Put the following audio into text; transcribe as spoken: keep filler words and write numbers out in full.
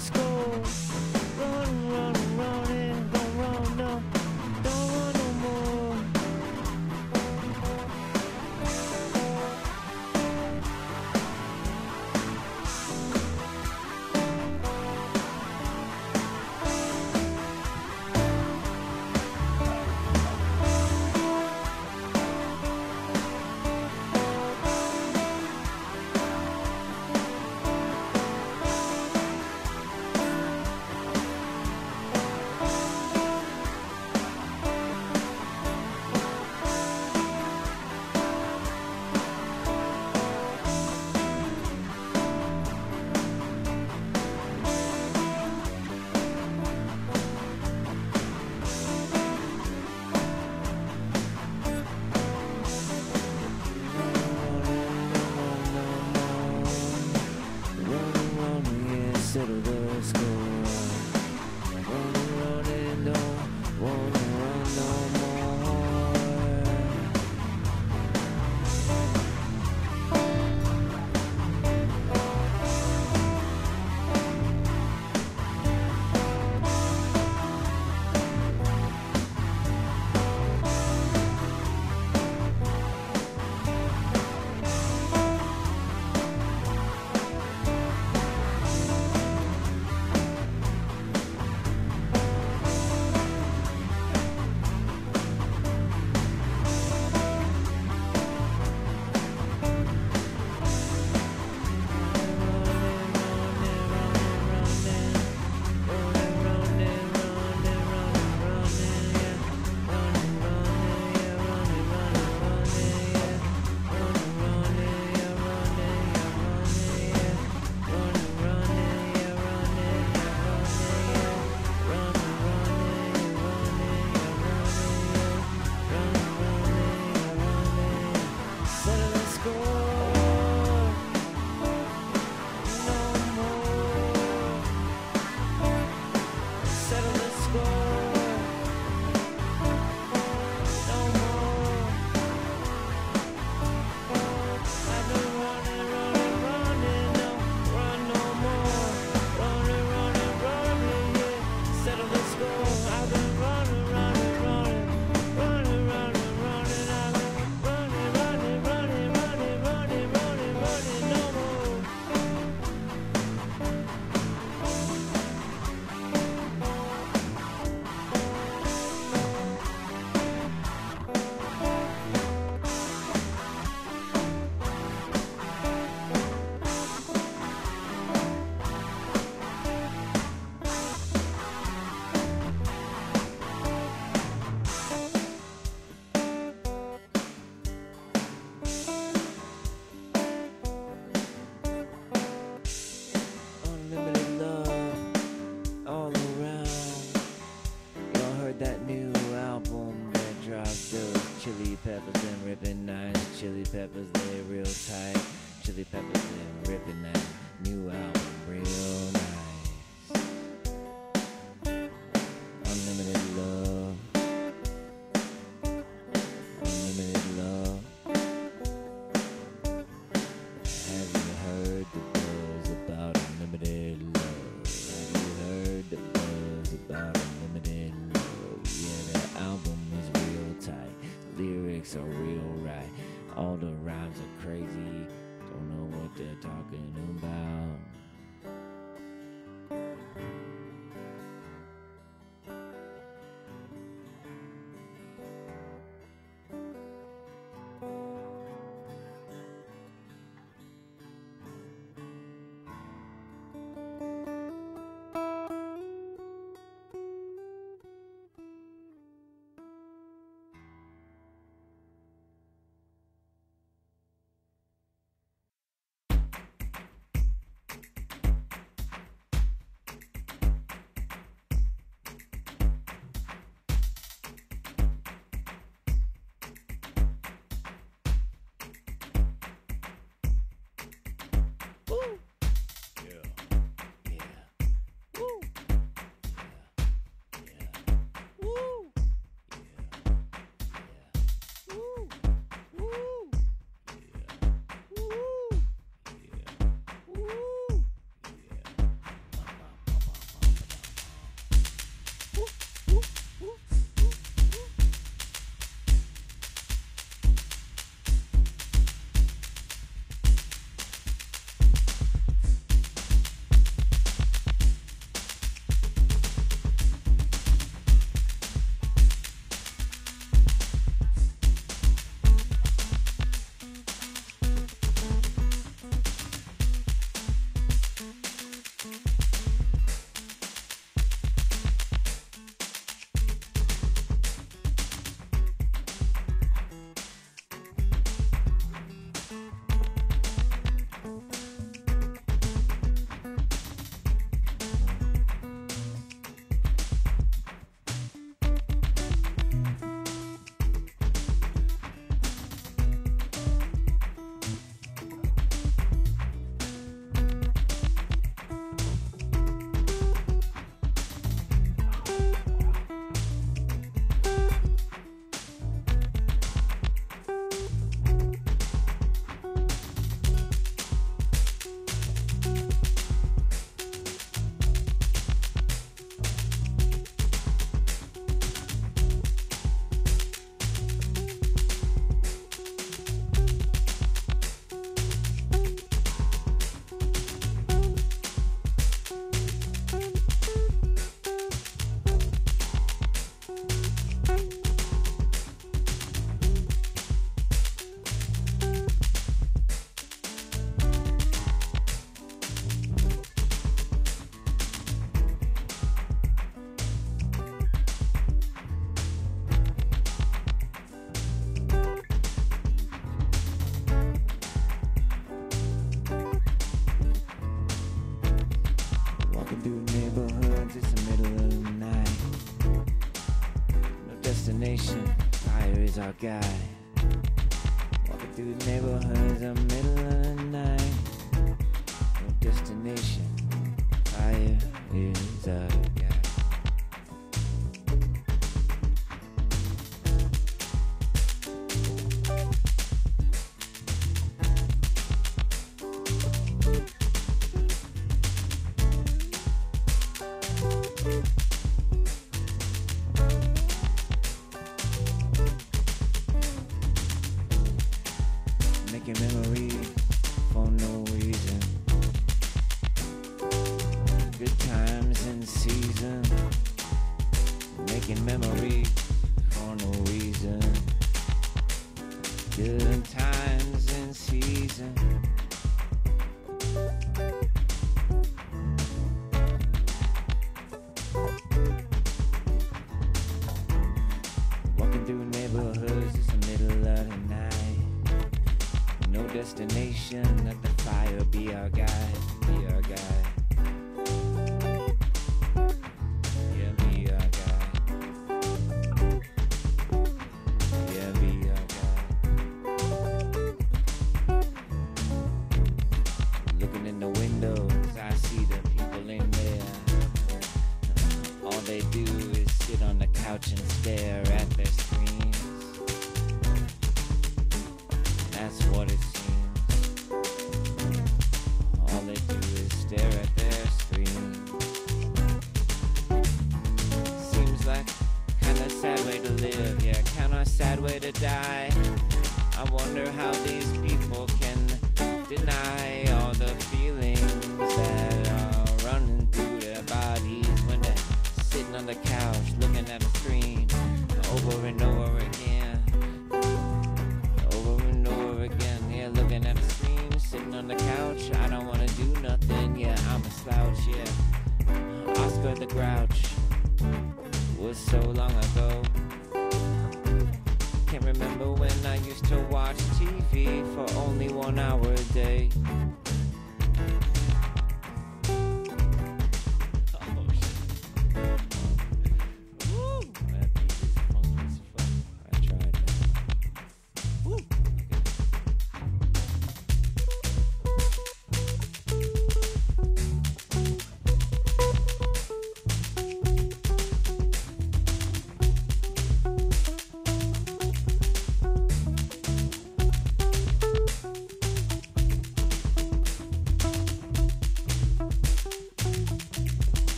let's go. Run, run, running, don't run, no, don't run no more. Settle the score. Running, running, don't wanna run no more. That new album that dropped, those Chili Peppers and Rippin' Nice. Chili Peppers, they real tight. Chili Peppers and Rippin' Nice. New album, real nice. Unlimited love. Unlimited love. Have you heard the buzz about unlimited love? Have you heard the buzz about unlimited love? Album is real tight, lyrics are real right, all the rhymes are crazy, don't know what they're talking about. destination, fire is our guide. Walking through the neighborhoods in the middle of the night. No destination, fire is our guide. Making memories for no reason. Good times in season. Making memories for no reason. Good times in season. Walking through neighborhoods, it's the middle of the night. No destination, let the fire be our guide, be our guide. Yeah, be our guide. Yeah, be our guide. Looking in the windows, I see the people in there. All they do is sit on the couch and stare at their screens. That's what it seems. All they do is stare at their screen. Seems like kinda sad way to live, yeah, kinda sad way to die. I wonder how these people can deny all the feelings that are running through their bodies when they're sitting on the couch looking at a screen over and over again. Looking at the screen, sitting on the couch. I don't wanna do nothing, yeah, I'm a slouch, yeah. Oscar the Grouch was so long ago. Can't remember when I used to watch T V for only one hour a day.